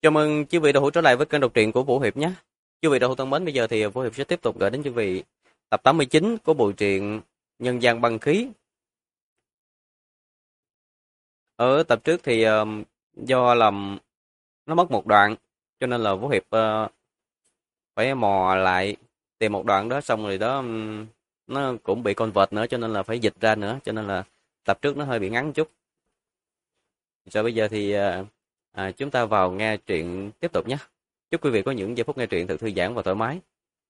Chào mừng quý vị đã hữu trở lại với kênh đọc truyện của Vũ Hiệp nhé. Quý vị đã hữu thân mến, bây giờ thì Vũ Hiệp sẽ tiếp tục gửi đến quý vị tập 89 của bộ truyện Nhân gian băng khí. Ở tập trước thì do làm nó mất một đoạn, cho nên là Vũ Hiệp phải mò lại tìm một đoạn đó, xong rồi đó nó cũng bị con vợt nữa, cho nên là phải dịch ra nữa, cho nên là tập trước nó hơi bị ngắn chút. Rồi bây giờ thì chúng ta vào nghe truyện tiếp tục nhé. Chúc quý vị có những giây phút nghe truyện thật thư giãn và thoải mái.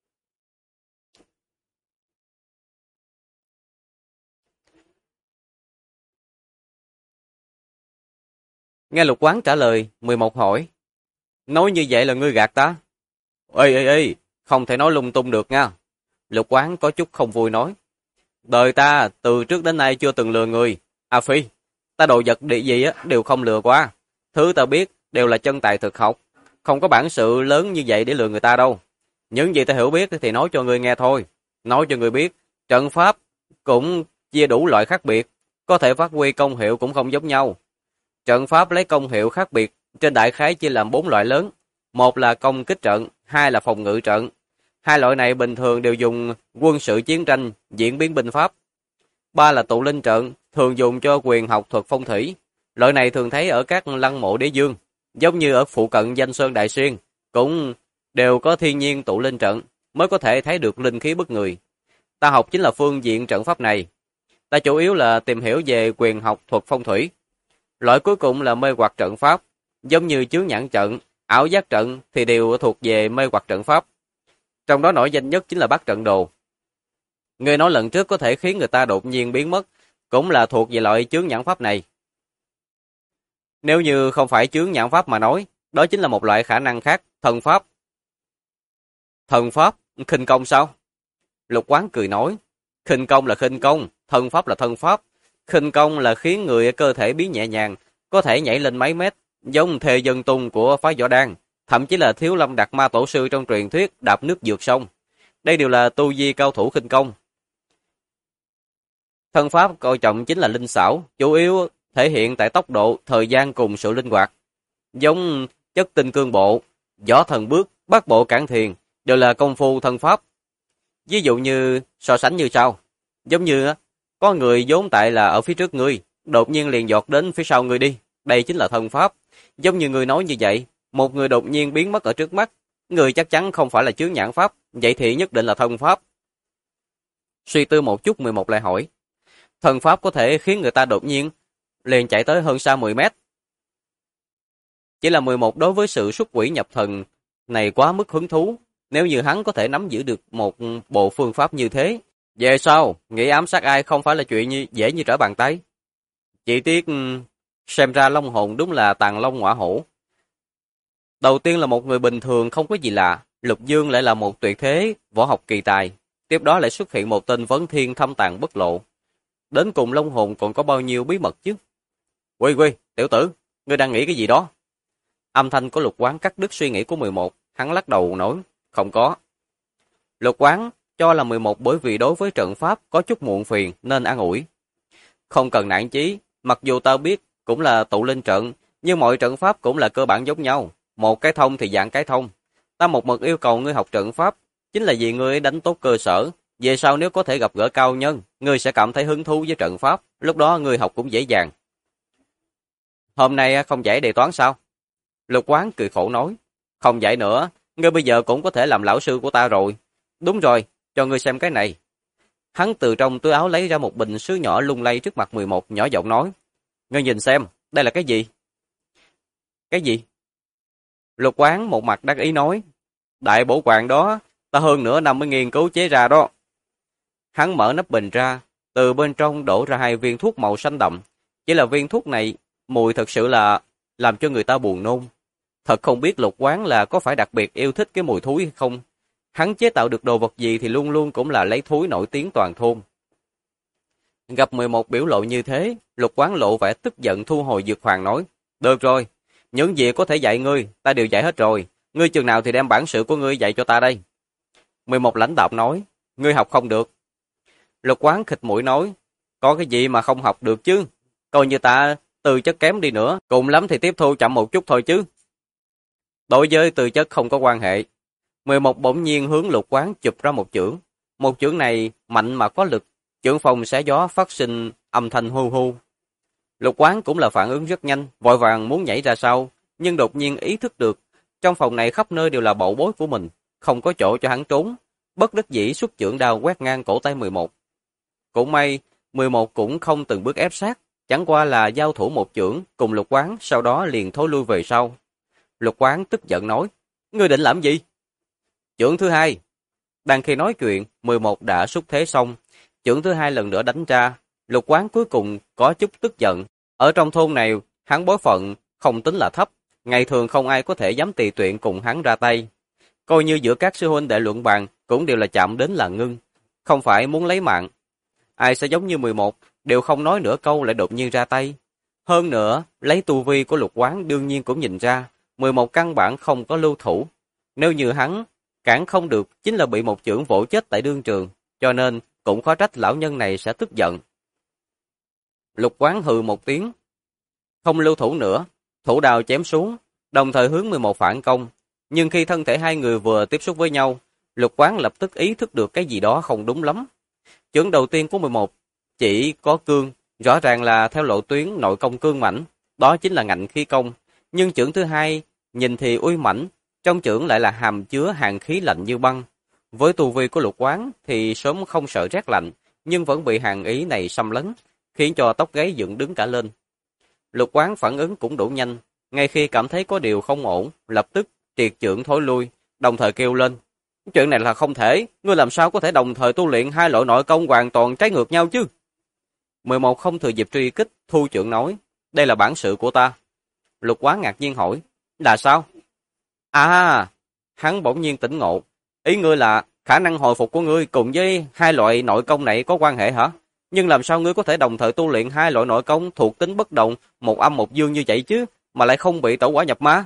Nghe Lục Quán trả lời, 11 hỏi. Nói như vậy là ngươi gạt ta. Ê, không thể nói lung tung được nha. Lục Quán có chút không vui nói. Đời ta từ trước đến nay chưa từng lừa người. À Phi, ta đồ vật địa gì á đều không lừa qua. Thứ ta biết đều là chân tài thực học. Không có bản sự lớn như vậy để lừa người ta đâu. Những gì ta hiểu biết thì nói cho ngươi nghe thôi. Nói cho ngươi biết, trận pháp cũng chia đủ loại khác biệt. Có thể phát huy công hiệu cũng không giống nhau. Trận pháp lấy công hiệu khác biệt, trên đại khái chia làm 4 loại lớn. Một là công kích trận, hai là phòng ngự trận. Hai loại này bình thường đều dùng quân sự chiến tranh, diễn biến binh pháp. Ba là tụ linh trận, thường dùng cho quyền học thuật phong thủy. Loại này thường thấy ở các lăng mộ đế dương, giống như ở phụ cận Danh Sơn Đại Xuyên, cũng đều có thiên nhiên tụ linh trận, mới có thể thấy được linh khí bức người. Ta học chính là phương diện trận pháp này. Ta chủ yếu là tìm hiểu về quyền học thuật phong thủy. Loại cuối cùng là mê hoặc trận pháp, giống như chướng nhãn trận, ảo giác trận thì đều thuộc về mê hoặc trận pháp. Trong đó nổi danh nhất chính là bắt trận đồ. Người nói lần trước có thể khiến người ta đột nhiên biến mất, cũng là thuộc về loại chướng nhãn pháp này. Nếu như không phải chướng nhãn pháp mà nói, đó chính là một loại khả năng khác, thần pháp. Thần pháp? Khinh công sao? Lục Quán cười nói, khinh công là khinh công, thần pháp là thần pháp. Khinh công là khiến người cơ thể biến nhẹ nhàng, có thể nhảy lên mấy mét, giống Thề Dân Tung của phái Võ Đan, thậm chí là Thiếu Lâm Đạt Ma Tổ Sư trong truyền thuyết đạp nước vượt sông. Đây đều là tu vi cao thủ khinh công. Thân pháp coi trọng chính là linh xảo, chủ yếu thể hiện tại tốc độ, thời gian cùng sự linh hoạt. Giống chất tinh cương bộ, võ thần bước, bát bộ cản thiền, đều là công phu thân pháp. Ví dụ như so sánh như sau, giống như có người vốn tại là ở phía trước ngươi, đột nhiên liền giọt đến phía sau ngươi đi, đây chính là thân pháp. Giống như người nói như vậy, một người đột nhiên biến mất ở trước mắt, người chắc chắn không phải là chướng nhãn pháp, vậy thì nhất định là thân pháp. Suy tư một chút, 11 lại hỏi, thần pháp có thể khiến người ta đột nhiên liền chạy tới hơn xa 10 mét. Chỉ là 11 đối với sự xuất quỷ nhập thần này quá mức hứng thú, nếu như hắn có thể nắm giữ được một bộ phương pháp như thế, về sau, nghĩ ám sát ai không phải là chuyện dễ như trở bàn tay. Chỉ tiếc, xem ra Long Hồn đúng là tàng long ngọa hổ. Đầu tiên là một người bình thường không có gì lạ, Lục Dương lại là một tuyệt thế, võ học kỳ tài. Tiếp đó lại xuất hiện một tên vấn thiên thâm tàng bất lộ. Đến cùng Long Hồn còn có bao nhiêu bí mật chứ? Quy, tiểu tử, ngươi đang nghĩ cái gì đó? Âm thanh của Lục Quán cắt đứt suy nghĩ của 11, hắn lắc đầu nói, không có. Lục Quán cho là 11 bởi vì đối với trận pháp có chút muộn phiền nên an ủi. Không cần nản chí, mặc dù tao biết cũng là tụ linh trận, nhưng mọi trận pháp cũng là cơ bản giống nhau. Một cái thông thì dạng cái thông. Ta một mực yêu cầu ngươi học trận pháp, chính là vì ngươi đánh tốt cơ sở. Về sau nếu có thể gặp gỡ cao nhân, ngươi sẽ cảm thấy hứng thú với trận pháp, lúc đó ngươi học cũng dễ dàng. Hôm nay không dạy đề toán sao? Lục Quán cười khổ nói, không dạy nữa, ngươi bây giờ cũng có thể làm lão sư của ta rồi. Đúng rồi, cho ngươi xem cái này. Hắn từ trong túi áo lấy ra một bình sứ nhỏ lung lay trước mặt 11, nhỏ giọng nói, ngươi nhìn xem, đây là cái gì? Cái gì? Lục Quán một mặt đắc ý nói, đại bổ quạng đó, ta hơn nửa năm mới nghiên cứu chế ra đó. Hắn mở nắp bình ra, từ bên trong đổ ra 2 viên thuốc màu xanh đậm. Chỉ là viên thuốc này, mùi thật sự là làm cho người ta buồn nôn. Thật không biết Lục Quán là có phải đặc biệt yêu thích cái mùi thúi hay không. Hắn chế tạo được đồ vật gì thì luôn luôn cũng là lấy thúi nổi tiếng toàn thôn. Gặp 11 biểu lộ như thế, Lục Quán lộ vẻ tức giận thu hồi dược hoàng nói, được rồi, những gì có thể dạy ngươi, ta đều dạy hết rồi. Ngươi chừng nào thì đem bản sự của ngươi dạy cho ta đây. 11 lãnh đạm nói, ngươi học không được. Lục Quán khịt mũi nói, có cái gì mà không học được chứ? Coi như ta tư chất kém đi nữa, cùng lắm thì tiếp thu chậm một chút thôi chứ. Đối với tư chất không có quan hệ. 11 bỗng nhiên hướng Lục Quán chụp ra một chưởng. Một chưởng này mạnh mà có lực, chưởng phòng xé gió phát sinh âm thanh hu hu. Lục Quán cũng là phản ứng rất nhanh, vội vàng muốn nhảy ra sau, nhưng đột nhiên ý thức được, trong phòng này khắp nơi đều là bảo bối của mình, không có chỗ cho hắn trốn, bất đắc dĩ xuất chưởng đao quét ngang cổ tay 11. Cũng may, 11 cũng không từng bước ép sát, chẳng qua là giao thủ một chưởng cùng Lục Quán, sau đó liền thối lui về sau. Lục Quán tức giận nói, ngươi định làm gì? Chưởng thứ hai. Đang khi nói chuyện, 11 đã xúc thế xong, chưởng thứ hai lần nữa đánh ra, Lục Quán cuối cùng có chút tức giận. Ở trong thôn này, hắn bối phận không tính là thấp, ngày thường không ai có thể dám tùy tiện cùng hắn ra tay. Coi như giữa các sư huynh đệ luận bàn cũng đều là chạm đến là ngưng, không phải muốn lấy mạng. Ai sẽ giống như 11, đều không nói nửa câu lại đột nhiên ra tay. Hơn nữa, lấy tu vi của Lục Quán đương nhiên cũng nhìn ra, 11 căn bản không có lưu thủ. Nếu như hắn cản không được, chính là bị một chưởng vỗ chết tại đương trường, cho nên cũng khó trách lão nhân này sẽ tức giận. Lục Quán hừ một tiếng, không lưu thủ nữa, thủ đao chém xuống, đồng thời hướng 11 phản công. Nhưng khi thân thể hai người vừa tiếp xúc với nhau, Lục Quán lập tức ý thức được cái gì đó không đúng lắm. Chưởng đầu tiên của 11 chỉ có cương, rõ ràng là theo lộ tuyến nội công cương mãnh, đó chính là ngạnh khí công. Nhưng chưởng thứ hai nhìn thì uy mãnh, trong chưởng lại là hàm chứa hàn khí lạnh như băng. Với tu vi của Lục Quán thì sớm không sợ rét lạnh, nhưng vẫn bị hàn ý này xâm lấn, khiến cho tóc gáy dựng đứng cả lên. Lục Quán phản ứng cũng đủ nhanh, ngay khi cảm thấy có điều không ổn, lập tức triệt chưởng thối lui, đồng thời kêu lên. Chuyện này là không thể, ngươi làm sao có thể đồng thời tu luyện hai loại nội công hoàn toàn trái ngược nhau chứ? 11 không thừa dịp truy kích, thu chưởng nói, đây là bản sự của ta. Lục Quán ngạc nhiên hỏi, là sao? À, hắn bỗng nhiên tỉnh ngộ, ý ngươi là khả năng hồi phục của ngươi cùng với hai loại nội công này có quan hệ hả? Nhưng làm sao ngươi có thể đồng thời tu luyện hai loại nội công thuộc tính bất động, một âm một dương như vậy chứ, mà lại không bị tẩu hỏa nhập ma?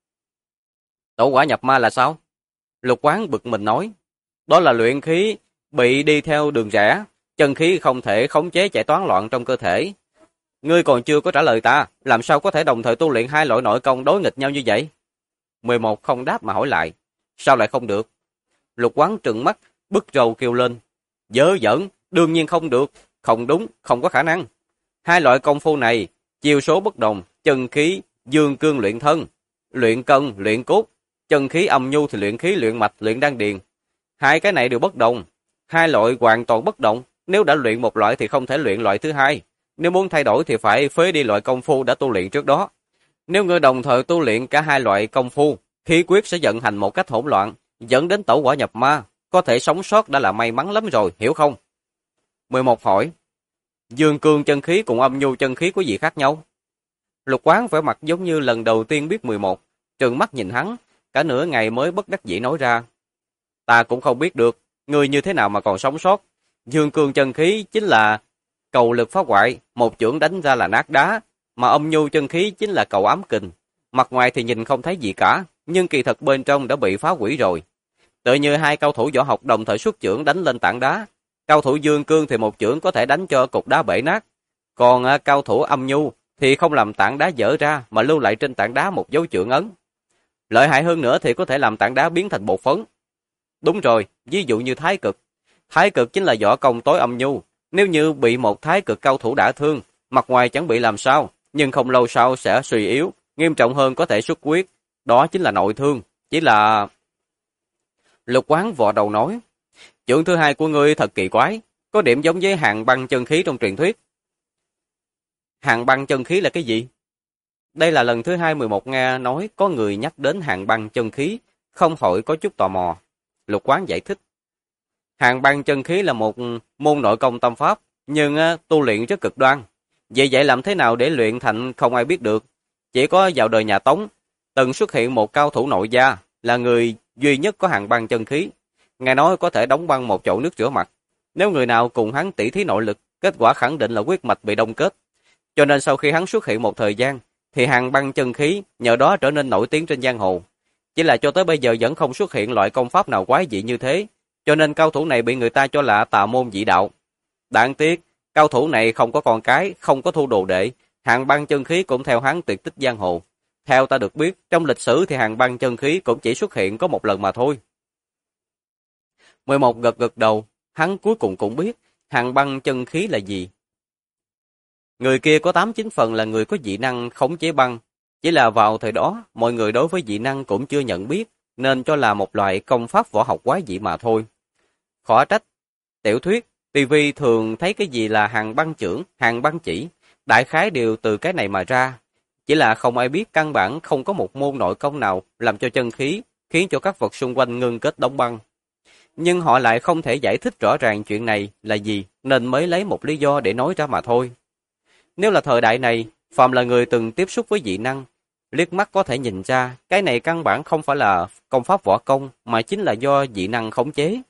Tẩu hỏa nhập ma là sao? Lục Quán bực mình nói, đó là luyện khí bị đi theo đường rẽ, chân khí không thể khống chế chạy toán loạn trong cơ thể. Ngươi còn chưa có trả lời ta, làm sao có thể đồng thời tu luyện hai loại nội công đối nghịch nhau như vậy? 11 không đáp mà hỏi lại, sao lại không được? Lục Quán trừng mắt, bứt râu kêu lên, dớ dẫn, đương nhiên không được, không đúng, không có khả năng. Hai loại công phu này, chiêu số bất đồng, chân khí, dương cương luyện thân, luyện cân, luyện cốt, chân khí âm nhu thì luyện khí, luyện mạch, luyện đan điền. Hai cái này đều bất đồng, hai loại hoàn toàn bất động, nếu đã luyện một loại thì không thể luyện loại thứ hai, nếu muốn thay đổi thì phải phế đi loại công phu đã tu luyện trước đó. Nếu ngươi đồng thời tu luyện cả hai loại công phu, khí quyết sẽ vận hành một cách hỗn loạn, dẫn đến tẩu hỏa nhập ma, có thể sống sót đã là may mắn lắm rồi, hiểu không? 11 hỏi, dương cương chân khí cùng âm nhu chân khí có gì khác nhau? Lục Quán vẻ mặt giống như lần đầu tiên biết 11, trừng mắt nhìn hắn, cả nửa ngày mới bất đắc dĩ nói ra. Ta cũng không biết được, ngươi như thế nào mà còn sống sót. Dương cương chân khí chính là cầu lực phá hoại, một chưởng đánh ra là nát đá, mà âm nhu chân khí chính là cầu ám kình. Mặt ngoài thì nhìn không thấy gì cả, nhưng kỳ thật bên trong đã bị phá hủy rồi. Tự như hai cao thủ võ học đồng thời xuất chưởng đánh lên tảng đá. Cao thủ dương cương thì một chưởng có thể đánh cho cục đá bể nát, còn cao thủ âm nhu thì không làm tảng đá vỡ ra mà lưu lại trên tảng đá một dấu chưởng ấn. Lợi hại hơn nữa thì có thể làm tảng đá biến thành bột phấn. Đúng rồi, ví dụ như thái cực. Thái cực chính là võ công tối âm nhu. Nếu như bị một thái cực cao thủ đả thương, mặt ngoài chẳng bị làm sao, nhưng không lâu sau sẽ suy yếu, nghiêm trọng hơn có thể xuất huyết. Đó chính là nội thương. Chỉ là... Lục Quán vò đầu nói, chưởng thứ hai của ngươi thật kỳ quái, có điểm giống với hàn băng chân khí trong truyền thuyết. Hàn băng chân khí là cái gì? Đây là lần thứ 11 nghe nói có người nhắc đến hàn băng chân khí, không khỏi có chút tò mò. Lục Quán giải thích. Hàn băng chân khí là một môn nội công tâm pháp, nhưng tu luyện rất cực đoan. Vậy làm thế nào để luyện thành không ai biết được. Chỉ có vào đời nhà Tống, từng xuất hiện một cao thủ nội gia, là người duy nhất có hàn băng chân khí. Ngài nói có thể đóng băng một chậu nước rửa mặt. Nếu người nào cùng hắn tỉ thí nội lực, kết quả khẳng định là huyết mạch bị đông kết. Cho nên sau khi hắn xuất hiện một thời gian, thì hàn băng chân khí nhờ đó trở nên nổi tiếng trên giang hồ. Chỉ là cho tới bây giờ vẫn không xuất hiện loại công pháp nào quái dị như thế, cho nên cao thủ này bị người ta cho là tà môn dị đạo. Đáng tiếc, cao thủ này không có con cái, không có thu đồ đệ, hàn băng chân khí cũng theo hắn tuyệt tích giang hồ. Theo ta được biết, trong lịch sử thì hàng băng chân khí cũng chỉ xuất hiện có một lần mà thôi. 11 gật gật đầu, hắn cuối cùng cũng biết hàng băng chân khí là gì. Người kia có 8-9 phần là người có dị năng khống chế băng. Chỉ là vào thời đó, mọi người đối với dị năng cũng chưa nhận biết, nên cho là một loại công pháp võ học quái dị mà thôi. Khó trách, tiểu thuyết, TV thường thấy cái gì là hàng băng chưởng, hàng băng chỉ, đại khái đều từ cái này mà ra. Chỉ là không ai biết căn bản không có một môn nội công nào làm cho chân khí, khiến cho các vật xung quanh ngưng kết đóng băng. Nhưng họ lại không thể giải thích rõ ràng chuyện này là gì, nên mới lấy một lý do để nói ra mà thôi. Nếu là thời đại này, phàm là người từng tiếp xúc với dị năng, liếc mắt có thể nhìn ra, cái này căn bản không phải là công pháp võ công, mà chính là do dị năng khống chế.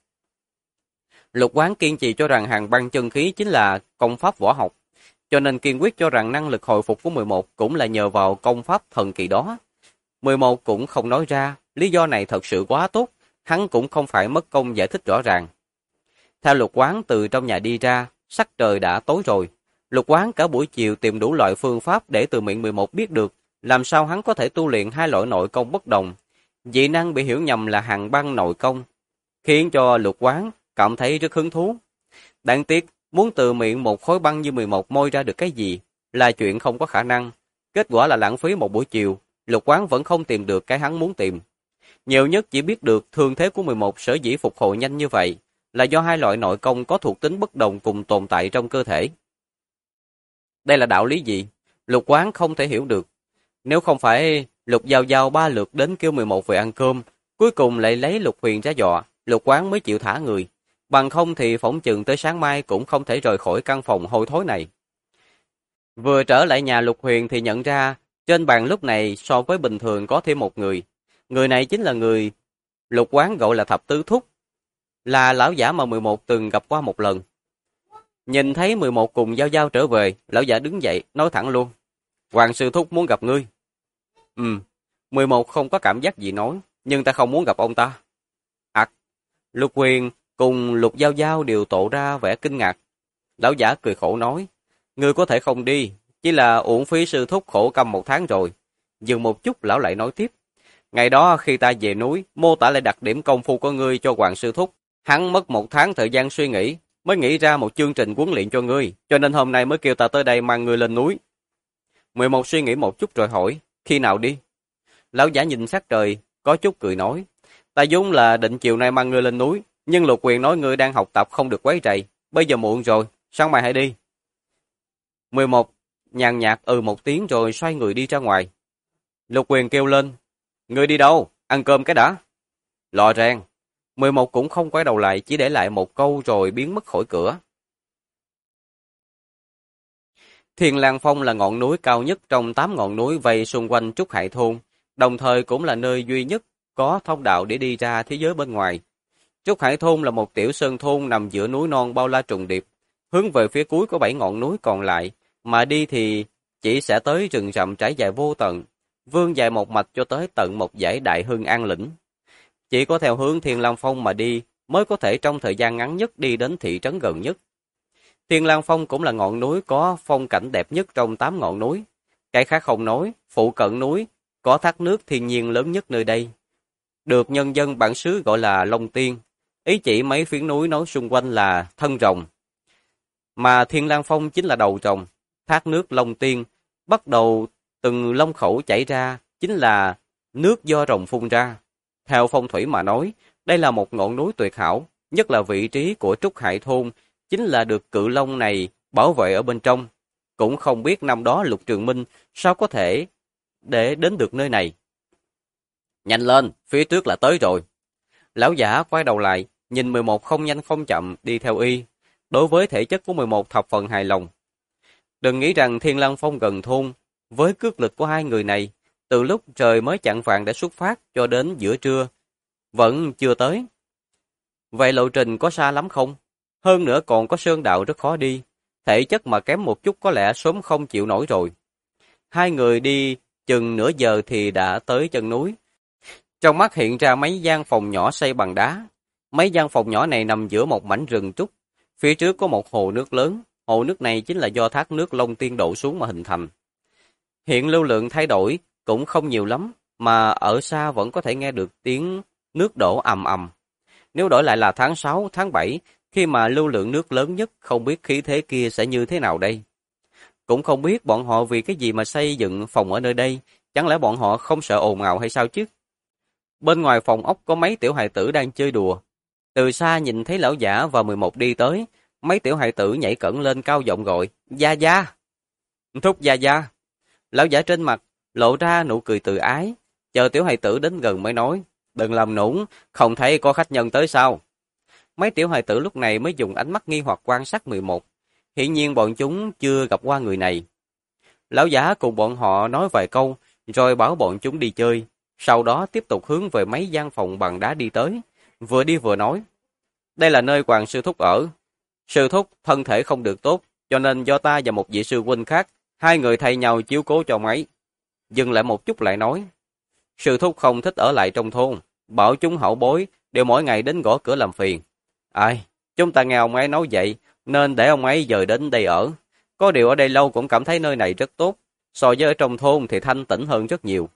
Lục Quán kiên trì cho rằng hàng băng chân khí chính là công pháp võ học, cho nên kiên quyết cho rằng năng lực hồi phục của 11 cũng là nhờ vào công pháp thần kỳ đó. 11 cũng không nói ra, lý do này thật sự quá tốt, hắn cũng không phải mất công giải thích rõ ràng. Theo Lục Quán từ trong nhà đi ra, sắc trời đã tối rồi. Lục Quán cả buổi chiều tìm đủ loại phương pháp để từ miệng 11 biết được làm sao hắn có thể tu luyện hai loại nội công bất đồng. Dị năng bị hiểu nhầm là hàng băng nội công, khiến cho Lục Quán cảm thấy rất hứng thú. Đáng tiếc, muốn từ miệng một khối băng như 11 môi ra được cái gì là chuyện không có khả năng. Kết quả là lãng phí một buổi chiều, Lục Quán vẫn không tìm được cái hắn muốn tìm. Nhiều nhất chỉ biết được thương thế của 11 sở dĩ phục hồi nhanh như vậy là do hai loại nội công có thuộc tính bất đồng cùng tồn tại trong cơ thể. Đây là đạo lý gì? Lục Quán không thể hiểu được. Nếu không phải Lục Giao Giao 3 lượt đến kêu 11 về ăn cơm, cuối cùng lại lấy Lục Huyền ra dọa, Lục Quán mới chịu thả người. Bằng không thì phỏng chừng tới sáng mai cũng không thể rời khỏi căn phòng hôi thối này. Vừa trở lại nhà Lục Huyền thì nhận ra trên bàn lúc này so với bình thường có thêm một người. Người này chính là người Lục Quán gọi là Thập Tứ Thúc, là lão giả mà 11 từng gặp qua một lần. Nhìn thấy 11 cùng Giao Giao trở về, lão giả đứng dậy, nói thẳng luôn. Hoàng sư thúc muốn gặp ngươi. 11 không có cảm giác gì nói, nhưng ta không muốn gặp ông ta. Lục Huyền cùng Lục Giao Giao đều tổ ra vẻ kinh ngạc. Lão giả cười khổ nói, ngươi có thể không đi, chỉ là uổng phí sư thúc khổ câm 1 tháng rồi. Dừng một chút lão lại nói tiếp. Ngày đó khi ta về núi, mô tả lại đặc điểm công phu của ngươi cho Hoàng sư thúc. Hắn mất 1 tháng thời gian suy nghĩ, mới nghĩ ra một chương trình huấn luyện cho ngươi, cho nên hôm nay mới kêu ta tới đây mang ngươi lên núi. 11 suy nghĩ một chút rồi hỏi, khi nào đi? Lão giả nhìn sắc trời, có chút cười nói, ta vốn là định chiều nay mang ngươi lên núi, nhưng Lục Quyền nói ngươi đang học tập không được quấy rầy, bây giờ muộn rồi, sáng mai hãy đi. 11 nhàn nhạt một tiếng rồi xoay người đi ra ngoài. Lục Quyền kêu lên, ngươi đi đâu? Ăn cơm cái đã. Lò rèn. 11 cũng không quay đầu lại, chỉ để lại một câu rồi biến mất khỏi cửa. Thiên Lang Phong là ngọn núi cao nhất trong 8 ngọn núi vây xung quanh Trúc Hải Thôn, đồng thời cũng là nơi duy nhất có thông đạo để đi ra thế giới bên ngoài. Trúc Hải Thôn là một tiểu sơn thôn nằm giữa núi non bao la trùng điệp, hướng về phía cuối có 7 ngọn núi còn lại, mà đi thì chỉ sẽ tới rừng rậm trải dài vô tận, vươn dài một mạch cho tới tận một dãy Đại Hưng An Lĩnh. Chỉ có theo hướng Thiên Lang Phong mà đi mới có thể trong thời gian ngắn nhất đi đến thị trấn gần nhất. Thiên Lang Phong cũng là ngọn núi có phong cảnh đẹp nhất trong 8 ngọn núi. Cái khác không nói, phụ cận núi có thác nước thiên nhiên lớn nhất nơi đây, được nhân dân bản xứ gọi là Long Tiên, ý chỉ mấy phiến núi nói xung quanh là thân rồng. Mà Thiên Lang Phong chính là đầu rồng, thác nước Long Tiên, bắt đầu từng lông khẩu chảy ra, chính là nước do rồng phun ra. Theo phong thủy mà nói, đây là một ngọn núi tuyệt hảo, nhất là vị trí của Trúc Hải Thôn, chính là được cự long này bảo vệ ở bên trong. Cũng không biết năm đó Lục Trường Minh sao có thể để đến được nơi này. Nhanh lên, phía trước là tới rồi. Lão giả quay đầu lại, nhìn 11 không nhanh không chậm đi theo y. Đối với thể chất của 11 thập phần hài lòng. Đừng nghĩ rằng Thiên Lang Phong gần thôn, với cước lực của hai người này, từ lúc trời mới chạng vạng đã xuất phát cho đến giữa trưa, vẫn chưa tới. Vậy lộ trình có xa lắm không? Hơn nữa còn có sơn đạo rất khó đi, thể chất mà kém một chút có lẽ sớm không chịu nổi rồi. Hai người đi chừng nửa giờ thì đã tới chân núi. Trong mắt hiện ra mấy gian phòng nhỏ xây bằng đá. Mấy gian phòng nhỏ này nằm giữa một mảnh rừng trúc. Phía trước có một hồ nước lớn. Hồ nước này chính là do thác nước Long Tiên đổ xuống mà hình thành. Hiện lưu lượng thay đổi, cũng không nhiều lắm, mà ở xa vẫn có thể nghe được tiếng nước đổ ầm ầm. Nếu đổi lại là tháng 6, tháng 7, khi mà lưu lượng nước lớn nhất, không biết khí thế kia sẽ như thế nào đây. Cũng không biết bọn họ vì cái gì mà xây dựng phòng ở nơi đây, chẳng lẽ bọn họ không sợ ồn ào hay sao chứ? Bên ngoài phòng ốc có mấy tiểu hài tử đang chơi đùa. Từ xa nhìn thấy lão giả và 11 đi tới, mấy tiểu hài tử nhảy cẫng lên cao giọng gọi, Gia Gia! Thúc Gia Gia! Lão giả trên mặt, lộ ra nụ cười tự ái, chờ tiểu hài tử đến gần mới nói, đừng làm nũng, không thấy có khách nhân tới sao? Mấy tiểu hài tử lúc này mới dùng ánh mắt nghi hoặc quan sát 11. Hiển nhiên bọn chúng chưa gặp qua người này. Lão giả cùng bọn họ nói vài câu, rồi bảo bọn chúng đi chơi, sau đó tiếp tục hướng về mấy gian phòng bằng đá đi tới, vừa đi vừa nói. Đây là nơi Hoàng Sư Thúc ở. Sư Thúc thân thể không được tốt, cho nên do ta và một vị sư huynh khác, hai người thay nhau chiếu cố cho mấy. Dừng lại một chút lại nói. Sư Thúc không thích ở lại trong thôn, bảo chúng hậu bối đều mỗi ngày đến gõ cửa làm phiền. Ai, chúng ta nghe ông ấy nói vậy, nên để ông ấy dời đến đây ở. Có điều ở đây lâu cũng cảm thấy nơi này rất tốt, so với ở trong thôn thì thanh tĩnh hơn rất nhiều.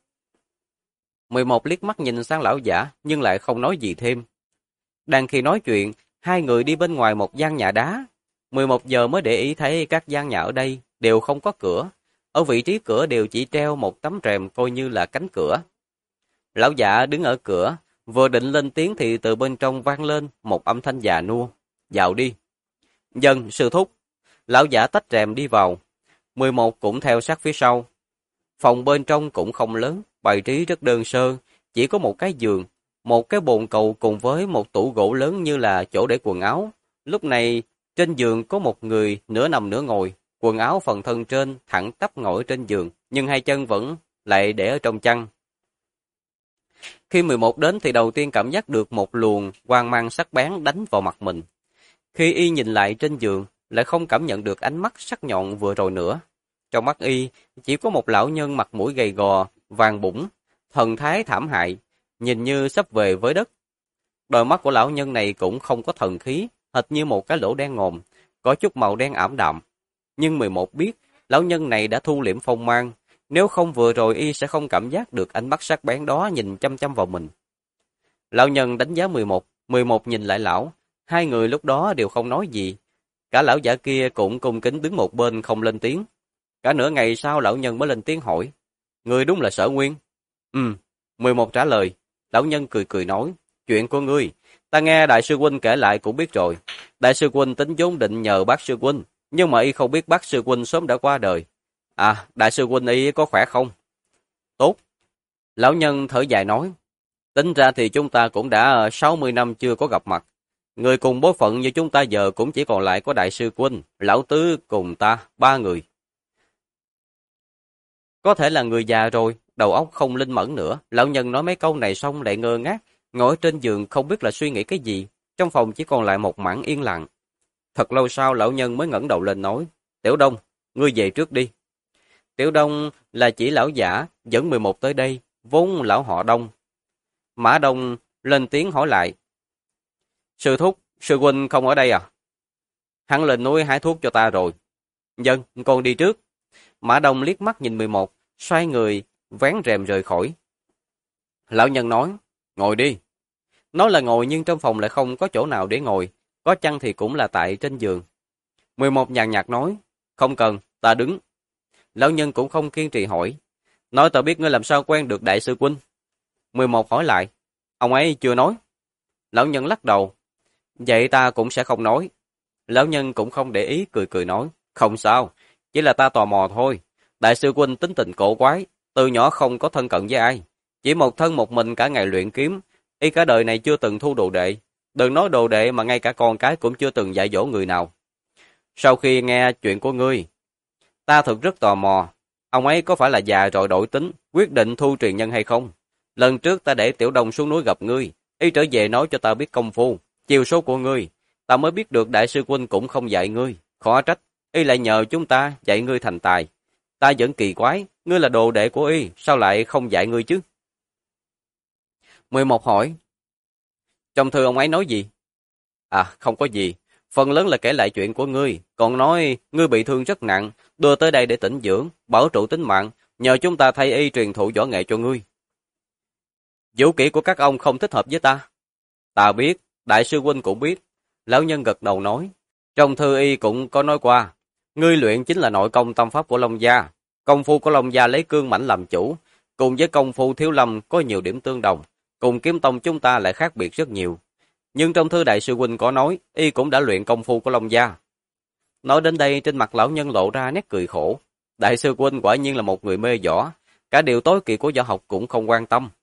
11 liếc mắt nhìn sang lão giả, nhưng lại không nói gì thêm. Đang khi nói chuyện, hai người đi bên ngoài một gian nhà đá. 11 giờ mới để ý thấy các gian nhà ở đây đều không có cửa. Ở vị trí cửa đều chỉ treo một tấm rèm coi như là cánh cửa. Lão giả đứng ở cửa, vừa định lên tiếng thì từ bên trong vang lên một âm thanh già nua. Vào đi. Dân, sư thúc. Lão giả tách rèm đi vào. 11 cũng theo sát phía sau. Phòng bên trong cũng không lớn, bày trí rất đơn sơ, chỉ có một cái giường, một cái bồn cầu cùng với một tủ gỗ lớn như là chỗ để quần áo. Lúc này, trên giường có một người nửa nằm nửa ngồi, quần áo phần thân trên thẳng tắp ngồi trên giường, nhưng hai chân vẫn lại để ở trong chăn. Khi 11 đến thì đầu tiên cảm giác được một luồng quang mang sắc bén đánh vào mặt mình. Khi y nhìn lại trên giường, lại không cảm nhận được ánh mắt sắc nhọn vừa rồi nữa. Trong mắt y, chỉ có một lão nhân mặt mũi gầy gò, vàng bủng, thần thái thảm hại, nhìn như sắp về với đất. Đôi mắt của lão nhân này cũng không có thần khí, hệt như một cái lỗ đen ngòm, có chút màu đen ảm đạm. Nhưng 11 biết, lão nhân này đã thu liễm phong mang, nếu không vừa rồi y sẽ không cảm giác được ánh mắt sắc bén đó nhìn chăm chăm vào mình. Lão nhân đánh giá 11, 11 nhìn lại lão, hai người lúc đó đều không nói gì. Cả lão giả kia cũng cung kính đứng một bên không lên tiếng. Cả nửa ngày sau lão nhân mới lên tiếng hỏi. Ngươi đúng là Sở Nguyên? 11 trả lời. Lão nhân cười cười nói. Chuyện của ngươi, ta nghe Đại sư Huynh kể lại cũng biết rồi. Đại sư Huynh tính vốn định nhờ bác sư Huynh, nhưng mà y không biết bác sư Huynh sớm đã qua đời. À, Đại sư Huynh y có khỏe không? Tốt. Lão nhân thở dài nói. Tính ra thì chúng ta cũng đã 60 năm chưa có gặp mặt. Người cùng bối phận như chúng ta giờ cũng chỉ còn lại có Đại sư Huynh, Lão Tứ cùng ta, ba người. Có thể là người già rồi, đầu óc không linh mẫn nữa. Lão nhân nói mấy câu này xong lại ngơ ngác, ngồi trên giường không biết là suy nghĩ cái gì. Trong phòng chỉ còn lại một mảng yên lặng. Thật lâu sau lão nhân mới ngẩng đầu lên nói, Tiểu Đông, ngươi về trước đi. Tiểu Đông là chỉ lão giả, dẫn 11 tới đây, vốn lão họ Đông. Mã Đông lên tiếng hỏi lại, Sư Thúc, sư huynh không ở đây à? Hắn lên núi hái thuốc cho ta rồi. Dân, con đi trước. Mã Đông liếc mắt nhìn 11, xoay người, vén rèm rời khỏi. Lão nhân nói, ngồi đi. Nói là ngồi nhưng trong phòng lại không có chỗ nào để ngồi, có chăng thì cũng là tại trên giường. 11 nhàn nhạt nói, không cần, ta đứng. Lão nhân cũng không kiên trì hỏi, nói ta biết ngươi làm sao quen được Đại sư Huynh. 11 hỏi lại, ông ấy chưa nói. Lão nhân lắc đầu, vậy ta cũng sẽ không nói. Lão nhân cũng không để ý, cười cười nói, không sao, chỉ là ta tò mò thôi. Đại sư Huynh tính tình cổ quái, từ nhỏ không có thân cận với ai, chỉ một thân một mình cả ngày luyện kiếm, y cả đời này chưa từng thu đồ đệ. Đừng nói đồ đệ mà ngay cả con cái cũng chưa từng dạy dỗ người nào. Sau khi nghe chuyện của ngươi, ta thực rất tò mò, ông ấy có phải là già rồi đổi tính, quyết định thu truyền nhân hay không? Lần trước ta để Tiểu Đông xuống núi gặp ngươi, y trở về nói cho ta biết công phu, chiêu số của ngươi, ta mới biết được Đại sư Huynh cũng không dạy ngươi, khó trách, y lại nhờ chúng ta dạy ngươi thành tài. Ta vẫn kỳ quái, ngươi là đồ đệ của y, sao lại không dạy ngươi chứ? 11 hỏi, trong thư ông ấy nói gì? À, không có gì, phần lớn là kể lại chuyện của ngươi, còn nói ngươi bị thương rất nặng, đưa tới đây để tĩnh dưỡng, bảo trụ tính mạng, nhờ chúng ta thay y truyền thụ võ nghệ cho ngươi. Vũ kỹ của các ông không thích hợp với ta. Ta biết, đại sư huynh cũng biết. Lão nhân gật đầu nói. Trong thư y cũng có nói qua, ngươi luyện chính là nội công tâm pháp của Long gia. Công phu của Long gia lấy cương mãnh làm chủ, cùng với công phu Thiếu Lâm có nhiều điểm tương đồng, cùng kiếm tông chúng ta lại khác biệt rất nhiều. Nhưng trong thư đại sư huynh có nói, y cũng đã luyện công phu của Long gia. Nói đến đây, trên mặt lão nhân lộ ra nét cười khổ. Đại sư huynh quả nhiên là một người mê võ, cả điều tối kỵ của võ học cũng không quan tâm.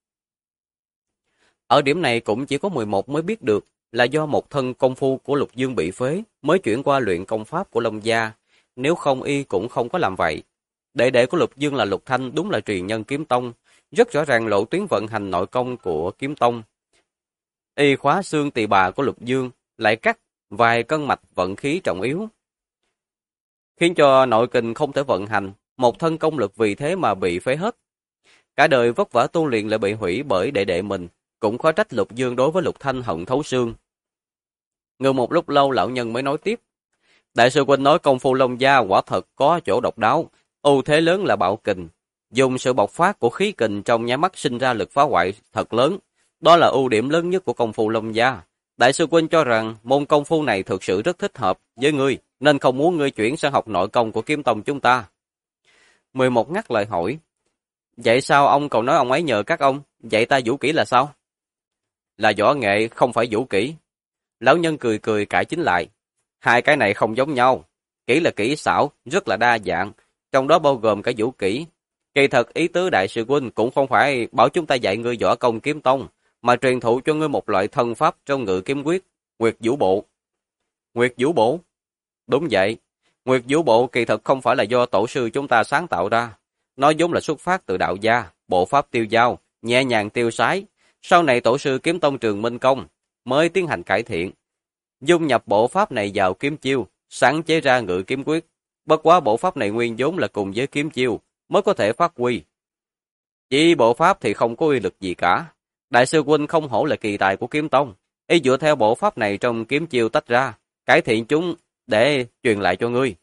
Ở điểm này cũng chỉ có 11 mới biết được, là do một thân công phu của Lục Dương bị phế, mới chuyển qua luyện công pháp của Long gia, nếu không y cũng không có làm vậy. Đệ đệ của Lục Dương là Lục Thanh, đúng là truyền nhân kiếm tông, rất rõ ràng lộ tuyến vận hành nội công của kiếm tông. Y khóa xương tỳ bà của Lục Dương, lại cắt vài cân mạch vận khí trọng yếu, khiến cho nội kình không thể vận hành, một thân công lực vì thế mà bị phế hết. Cả đời vất vả tu luyện lại bị hủy bởi đệ đệ mình, cũng khó trách Lục Dương đối với Lục Thanh hận thấu xương. Ngừng một lúc lâu, lão nhân mới nói tiếp. Đại sư huynh nói công phu Long gia quả thật có chỗ độc đáo, ưu thế lớn là bạo kình, dùng sự bộc phát của khí kình trong nháy mắt sinh ra lực phá hoại thật lớn, đó là ưu điểm lớn nhất của công phu Long gia. Đại sư huynh cho rằng môn công phu này thực sự rất thích hợp với ngươi, nên không muốn ngươi chuyển sang học nội công của kiếm tông chúng ta. 11 ngắt lời hỏi, vậy sao ông còn nói ông ấy nhờ các ông, dạy ta vũ kỹ là sao? Là võ nghệ, không phải vũ kỹ. Lão nhân cười cười cãi chính lại. Hai cái này không giống nhau. Kỹ là kỹ xảo, rất là đa dạng, trong đó bao gồm cả vũ kỹ. Kỳ thật ý tứ đại sư huynh cũng không phải bảo chúng ta dạy ngươi võ công kiếm tông, mà truyền thụ cho ngươi một loại thân pháp trong ngự kiếm quyết, Nguyệt Vũ Bộ. Nguyệt Vũ Bộ? Đúng vậy. Nguyệt Vũ Bộ kỳ thật không phải là do tổ sư chúng ta sáng tạo ra. Nó vốn là xuất phát từ đạo gia, bộ pháp tiêu dao, nhẹ nhàng tiêu sái. Sau này tổ sư kiếm tông Trường Minh Công mới tiến hành cải thiện, dung nhập bộ pháp này vào kiếm chiêu, sáng chế ra ngự kiếm quyết. Bất quá bộ pháp này nguyên vốn là cùng với kiếm chiêu mới có thể phát huy. Chỉ bộ pháp thì không có uy lực gì cả. Đại sư huynh không hổ là kỳ tài của kiếm tông, y dựa theo bộ pháp này trong kiếm chiêu tách ra, cải thiện chúng để truyền lại cho ngươi.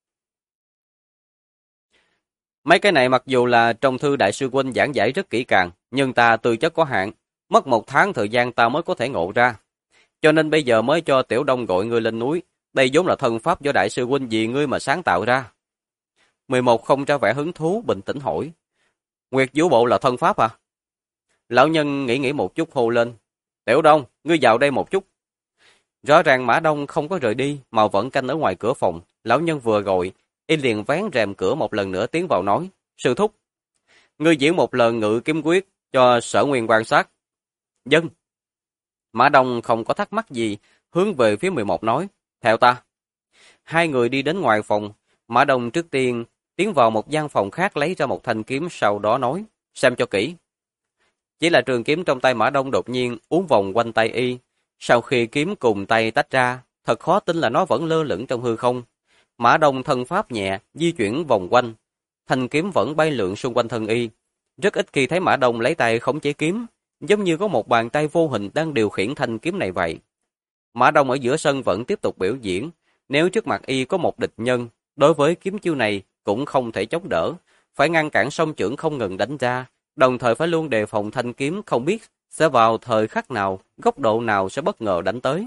Mấy cái này mặc dù là trong thư đại sư huynh giảng giải rất kỹ càng, nhưng ta tư chất có hạn, mất 1 tháng thời gian ta mới có thể ngộ ra. Cho nên bây giờ mới cho Tiểu Đông gọi ngươi lên núi, đây vốn là thân pháp do đại sư huynh vì ngươi mà sáng tạo ra. 11 không ra vẻ hứng thú, bình tĩnh hỏi. Nguyệt Vũ Bộ là thân pháp à? Lão nhân nghĩ một chút hô lên. Tiểu Đông, ngươi vào đây một chút. Rõ ràng Mã Đông không có rời đi, mà vẫn canh ở ngoài cửa phòng. Lão nhân vừa gọi, y liền vén rèm cửa một lần nữa tiến vào nói. Sư thúc, ngươi diễn một lần ngự kiếm quyết cho Sở Nguyên quan sát. Dân. Mã Đông không có thắc mắc gì, hướng về phía 11 nói. Theo ta. Hai người đi đến ngoài phòng. Mã Đông trước tiên tiến vào một gian phòng khác lấy ra một thanh kiếm, sau đó nói. Xem cho kỹ. Chỉ là trường kiếm trong tay Mã Đông đột nhiên uốn vòng quanh tay y. Sau khi kiếm cùng tay tách ra, thật khó tin là nó vẫn lơ lửng trong hư không. Mã Đông thân pháp nhẹ, di chuyển vòng quanh. Thanh kiếm vẫn bay lượn xung quanh thân y. Rất ít khi thấy Mã Đông lấy tay khống chế kiếm, giống như có một bàn tay vô hình đang điều khiển thanh kiếm này vậy. Mã Đông ở giữa sân vẫn tiếp tục biểu diễn. Nếu trước mặt y có một địch nhân, đối với kiếm chiêu này cũng không thể chống đỡ, phải ngăn cản song chưởng không ngừng đánh ra, đồng thời phải luôn đề phòng thanh kiếm không biết sẽ vào thời khắc nào, góc độ nào sẽ bất ngờ đánh tới.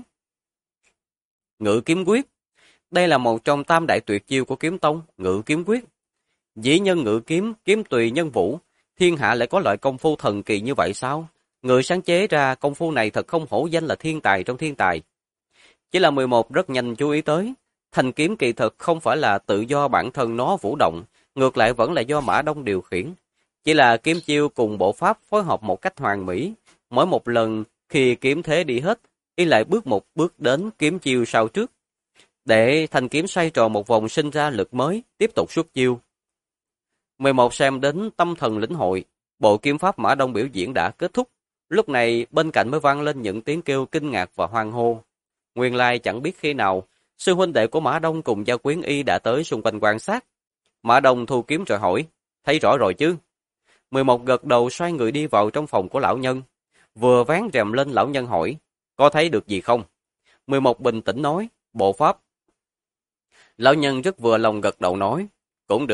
Ngự kiếm quyết. Đây là một trong tam đại tuyệt chiêu của kiếm tông, ngự kiếm quyết. Dĩ nhân ngự kiếm, kiếm tùy nhân vũ, thiên hạ lại có loại công phu thần kỳ như vậy sao? Người sáng chế ra công phu này thật không hổ danh là thiên tài trong thiên tài. Chỉ là 11 rất nhanh chú ý tới, thanh kiếm kỳ thực không phải là tự do bản thân nó vũ động, ngược lại vẫn là do Mã Đông điều khiển. Chỉ là kiếm chiêu cùng bộ pháp phối hợp một cách hoàn mỹ, mỗi một lần khi kiếm thế đi hết, y lại bước một bước đến kiếm chiêu sau trước, để thanh kiếm xoay tròn một vòng sinh ra lực mới, tiếp tục xuất chiêu. 11 xem đến tâm thần lĩnh hội, bộ kiếm pháp Mã Đông biểu diễn đã kết thúc, lúc này bên cạnh mới vang lên những tiếng kêu kinh ngạc và hoan hô. Nguyên lai chẳng biết khi nào, sư huynh đệ của Mã Đông cùng Gia Quyến Y đã tới xung quanh quan sát. Mã Đông thu kiếm rồi hỏi, thấy rõ rồi chứ? 11 gật đầu xoay người đi vào trong phòng của lão nhân. Vừa vén rèm lên lão nhân hỏi, có thấy được gì không? 11 bình tĩnh nói, bộ pháp. Lão nhân rất vừa lòng gật đầu nói, cũng được,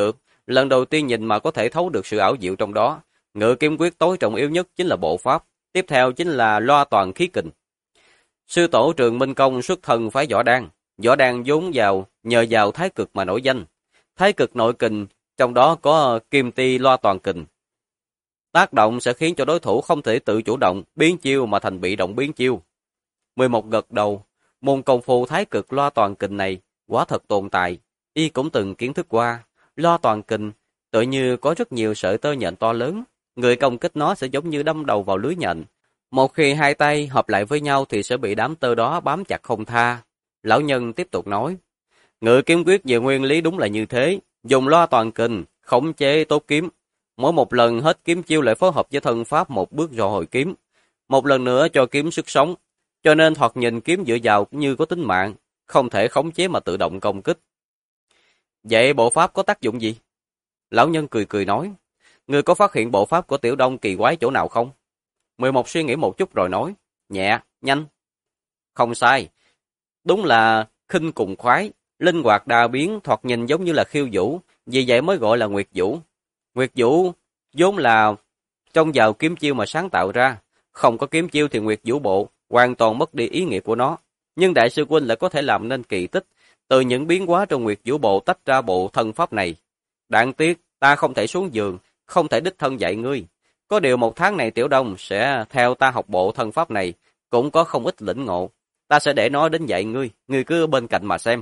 Lần đầu tiên nhìn mà có thể thấu được sự ảo diệu trong đó. Ngự kiếm quyết tối trọng yếu nhất chính là bộ pháp, tiếp theo chính là loa toàn khí kình. Sư tổ Trường Minh Công xuất thân phái Võ Đan vốn nhờ vào thái cực mà nổi danh. Thái cực nội kình, trong đó có kim ti loa toàn kình. Tác động sẽ khiến cho đối thủ không thể tự chủ động biến chiêu mà thành bị động biến chiêu. 11 gật đầu, môn công phu thái cực loa toàn kình này quả thật tồn tại, y cũng từng kiến thức qua. Loa toàn kình tự như có rất nhiều sợi tơ nhện to lớn, người công kích nó sẽ giống như đâm đầu vào lưới nhện. Một khi hai tay hợp lại với nhau thì sẽ bị đám tơ đó bám chặt không tha. Lão nhân tiếp tục nói, ngự kiếm quyết về nguyên lý đúng là như thế, dùng loa toàn kình, khống chế tốt kiếm. Mỗi một lần hết kiếm chiêu lại phối hợp với thân pháp một bước rồi hồi kiếm. Một lần nữa cho kiếm sức sống, cho nên thoạt nhìn kiếm dựa vào cũng như có tính mạng, không thể khống chế mà tự động công kích. Vậy bộ pháp có tác dụng gì? Lão nhân cười cười nói, ngươi có phát hiện bộ pháp của Tiểu Đông kỳ quái chỗ nào không? 11 suy nghĩ một chút rồi nói, nhẹ, nhanh. Không sai, đúng là khinh cùng khoái, linh hoạt đa biến, thoạt nhìn giống như là khiêu vũ, vì vậy mới gọi là Nguyệt Vũ. Nguyệt Vũ vốn là trong vào kiếm chiêu mà sáng tạo ra, không có kiếm chiêu thì Nguyệt Vũ bộ hoàn toàn mất đi ý nghĩa của nó. Nhưng đại sư huynh lại có thể làm nên kỳ tích, từ những biến hóa trong Nguyệt Vũ bộ tách ra bộ thân pháp này. Đáng tiếc, ta không thể xuống giường, không thể đích thân dạy ngươi. Có điều một tháng này Tiểu Đông sẽ theo ta học bộ thân pháp này, cũng có không ít lĩnh ngộ. Ta sẽ để nó đến dạy ngươi, ngươi cứ ở bên cạnh mà xem.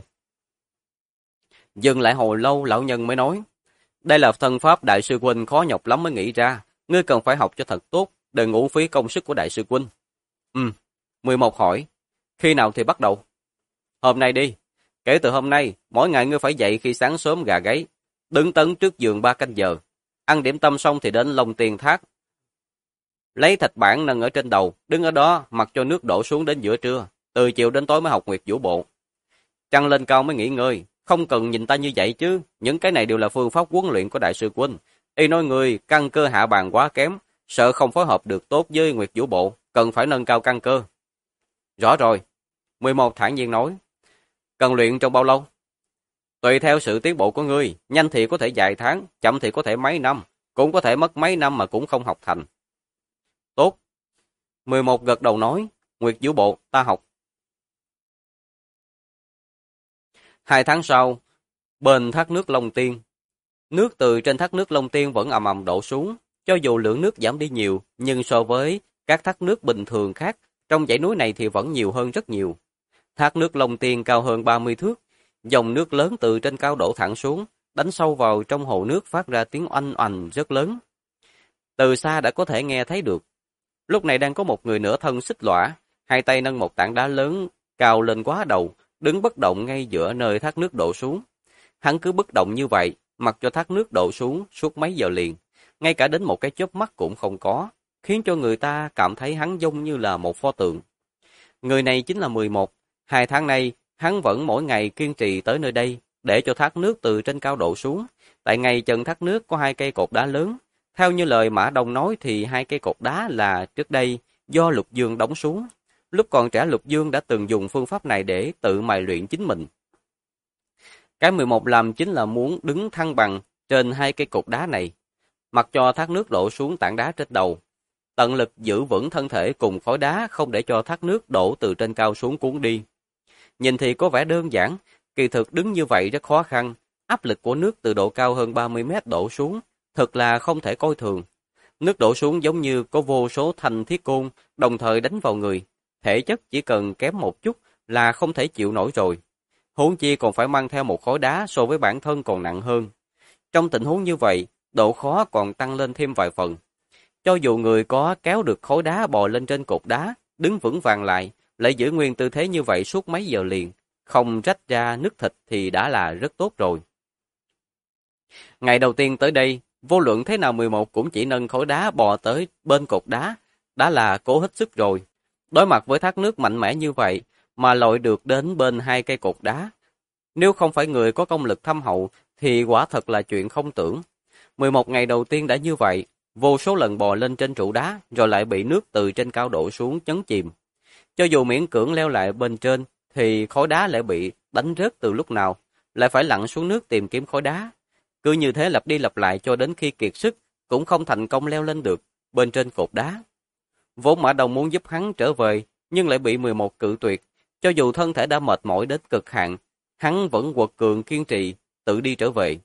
Dừng lại hồi lâu, lão nhân mới nói, đây là thân pháp đại sư huynh khó nhọc lắm mới nghĩ ra, ngươi cần phải học cho thật tốt, đừng uổng phí công sức của đại sư huynh. 11 hỏi, khi nào thì bắt đầu? Hôm nay đi, kể từ hôm nay, mỗi ngày ngươi phải dậy khi sáng sớm gà gáy, đứng tấn trước giường 3 canh giờ, ăn điểm tâm xong thì đến Long Tiền Thác. Lấy thạch bản nâng ở trên đầu, đứng ở đó, mặc cho nước đổ xuống đến giữa trưa, từ chiều đến tối mới học Nguyệt Vũ bộ. Trăng lên cao mới nghỉ ngơi, không cần nhìn ta như vậy chứ, những cái này đều là phương pháp huấn luyện của đại sư huynh. Y nói người căn cơ hạ bàn quá kém, sợ không phối hợp được tốt với Nguyệt Vũ bộ, cần phải nâng cao căn cơ. Rõ rồi, 11 thản nhiên nói, cần luyện trong bao lâu? Tùy theo sự tiến bộ của ngươi, nhanh thì có thể vài tháng, chậm thì có thể mấy năm, cũng có thể mất mấy năm mà cũng không học thành. Tốt. 11 gật đầu nói, Nguyệt Vũ bộ, ta học. 2 tháng sau, bên thác nước Long Tiên. Nước từ trên thác nước Long Tiên vẫn ầm ầm đổ xuống, cho dù lượng nước giảm đi nhiều, nhưng so với các thác nước bình thường khác, trong dãy núi này thì vẫn nhiều hơn rất nhiều. Thác nước Long Tiên cao hơn 30 thước, dòng nước lớn từ trên cao đổ thẳng xuống, đánh sâu vào trong hồ nước phát ra tiếng oanh oanh rất lớn. Từ xa đã có thể nghe thấy được. Lúc này đang có một người nửa thân xích lõa, hai tay nâng một tảng đá lớn cao lên quá đầu, đứng bất động ngay giữa nơi thác nước đổ xuống. Hắn cứ bất động như vậy, mặc cho thác nước đổ xuống suốt mấy giờ liền, ngay cả đến một cái chớp mắt cũng không có, khiến cho người ta cảm thấy hắn giống như là một pho tượng. Người này chính là 11. 2 tháng nay, hắn vẫn mỗi ngày kiên trì tới nơi đây, để cho thác nước từ trên cao đổ xuống. Tại ngay chân thác nước có 2 cây cột đá lớn. Theo như lời Mã Đông nói thì 2 cây cột đá là trước đây do Lục Dương đóng xuống. Lúc còn trẻ Lục Dương đã từng dùng phương pháp này để tự mài luyện chính mình. Cái 11 làm chính là muốn đứng thăng bằng trên 2 cây cột đá này, mặc cho thác nước đổ xuống tảng đá trên đầu. Tận lực giữ vững thân thể cùng khối đá không để cho thác nước đổ từ trên cao xuống cuốn đi. Nhìn thì có vẻ đơn giản, kỳ thực đứng như vậy rất khó khăn. Áp lực của nước từ độ cao hơn 30 mét đổ xuống, thật là không thể coi thường. Nước đổ xuống giống như có vô số thanh thiết côn đồng thời đánh vào người. Thể chất chỉ cần kém một chút là không thể chịu nổi rồi. Huống chi còn phải mang theo một khối đá so với bản thân còn nặng hơn. Trong tình huống như vậy, độ khó còn tăng lên thêm vài phần. Cho dù người có kéo được khối đá bò lên trên cột đá, đứng vững vàng lại giữ nguyên tư thế như vậy suốt mấy giờ liền, không rách ra nứt thịt thì đã là rất tốt rồi. Ngày đầu tiên tới đây, vô luận thế nào 11 cũng chỉ nâng khối đá bò tới bên cột đá, đã là cố hết sức rồi. Đối mặt với thác nước mạnh mẽ như vậy, mà lội được đến bên 2 cây cột đá. Nếu không phải người có công lực thâm hậu, thì quả thật là chuyện không tưởng. 11 ngày đầu tiên đã như vậy, vô số lần bò lên trên trụ đá, rồi lại bị nước từ trên cao đổ xuống nhấn chìm. Cho dù miễn cưỡng leo lại bên trên, thì khối đá lại bị đánh rớt từ lúc nào, lại phải lặn xuống nước tìm kiếm khối đá. Cứ như thế lặp đi lặp lại cho đến khi kiệt sức, cũng không thành công leo lên được bên trên cột đá. Vốn Mã Đông muốn giúp hắn trở về, nhưng lại bị 11 cự tuyệt. Cho dù thân thể đã mệt mỏi đến cực hạn, hắn vẫn quật cường kiên trì, tự đi trở về.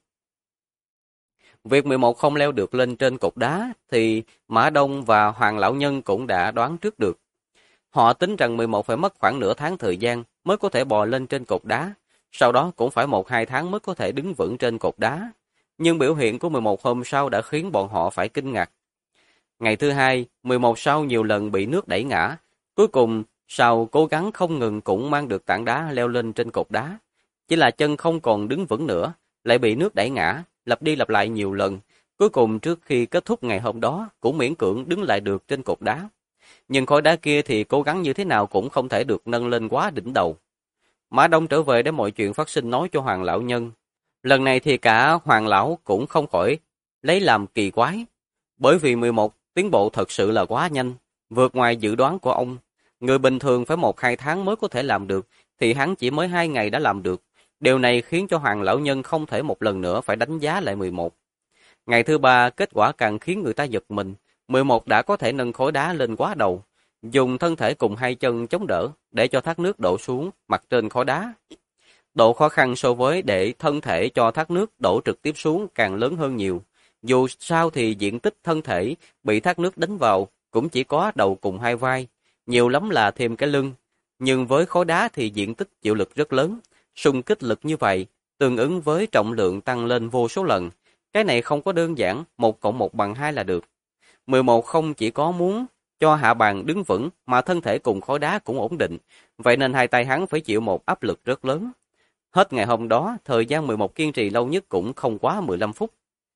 Việc 11 không leo được lên trên cột đá thì Mã Đông và Hoàng Lão Nhân cũng đã đoán trước được. Họ tính rằng 11 phải mất khoảng nửa tháng thời gian mới có thể bò lên trên cột đá, sau đó cũng phải 1-2 tháng mới có thể đứng vững trên cột đá. Nhưng biểu hiện của 11 hôm sau đã khiến bọn họ phải kinh ngạc. Ngày thứ hai, 11 sau nhiều lần bị nước đẩy ngã. Cuối cùng, sau cố gắng không ngừng cũng mang được tảng đá leo lên trên cột đá. Chỉ là chân không còn đứng vững nữa, lại bị nước đẩy ngã, lặp đi lặp lại nhiều lần. Cuối cùng trước khi kết thúc ngày hôm đó, cũng miễn cưỡng đứng lại được trên cột đá. Nhưng khối đá kia thì cố gắng như thế nào cũng không thể được nâng lên quá đỉnh đầu. Mã Đông trở về để mọi chuyện phát sinh nói cho Hoàng Lão Nhân. Lần này thì cả Hoàng Lão cũng không khỏi lấy làm kỳ quái. Bởi vì 11 tiến bộ thật sự là quá nhanh, vượt ngoài dự đoán của ông. Người bình thường phải 1-2 tháng mới có thể làm được, thì hắn chỉ mới 2 ngày đã làm được. Điều này khiến cho Hoàng Lão Nhân không thể một lần nữa phải đánh giá lại 11. Ngày thứ ba, kết quả càng khiến người ta giật mình. 11 đã có thể nâng khối đá lên quá đầu, dùng thân thể cùng hai chân chống đỡ để cho thác nước đổ xuống mặt trên khối đá. Độ khó khăn so với để thân thể cho thác nước đổ trực tiếp xuống càng lớn hơn nhiều. Dù sao thì diện tích thân thể bị thác nước đánh vào cũng chỉ có đầu cùng hai vai, nhiều lắm là thêm cái lưng. Nhưng với khối đá thì diện tích chịu lực rất lớn, xung kích lực như vậy tương ứng với trọng lượng tăng lên vô số lần. Cái này không có đơn giản 1+1=2 là được. 11 không chỉ có muốn cho hạ bàn đứng vững mà thân thể cùng khối đá cũng ổn định, vậy nên hai tay hắn phải chịu một áp lực rất lớn. Hết ngày hôm đó, thời gian 11 kiên trì lâu nhất cũng không quá 15 phút.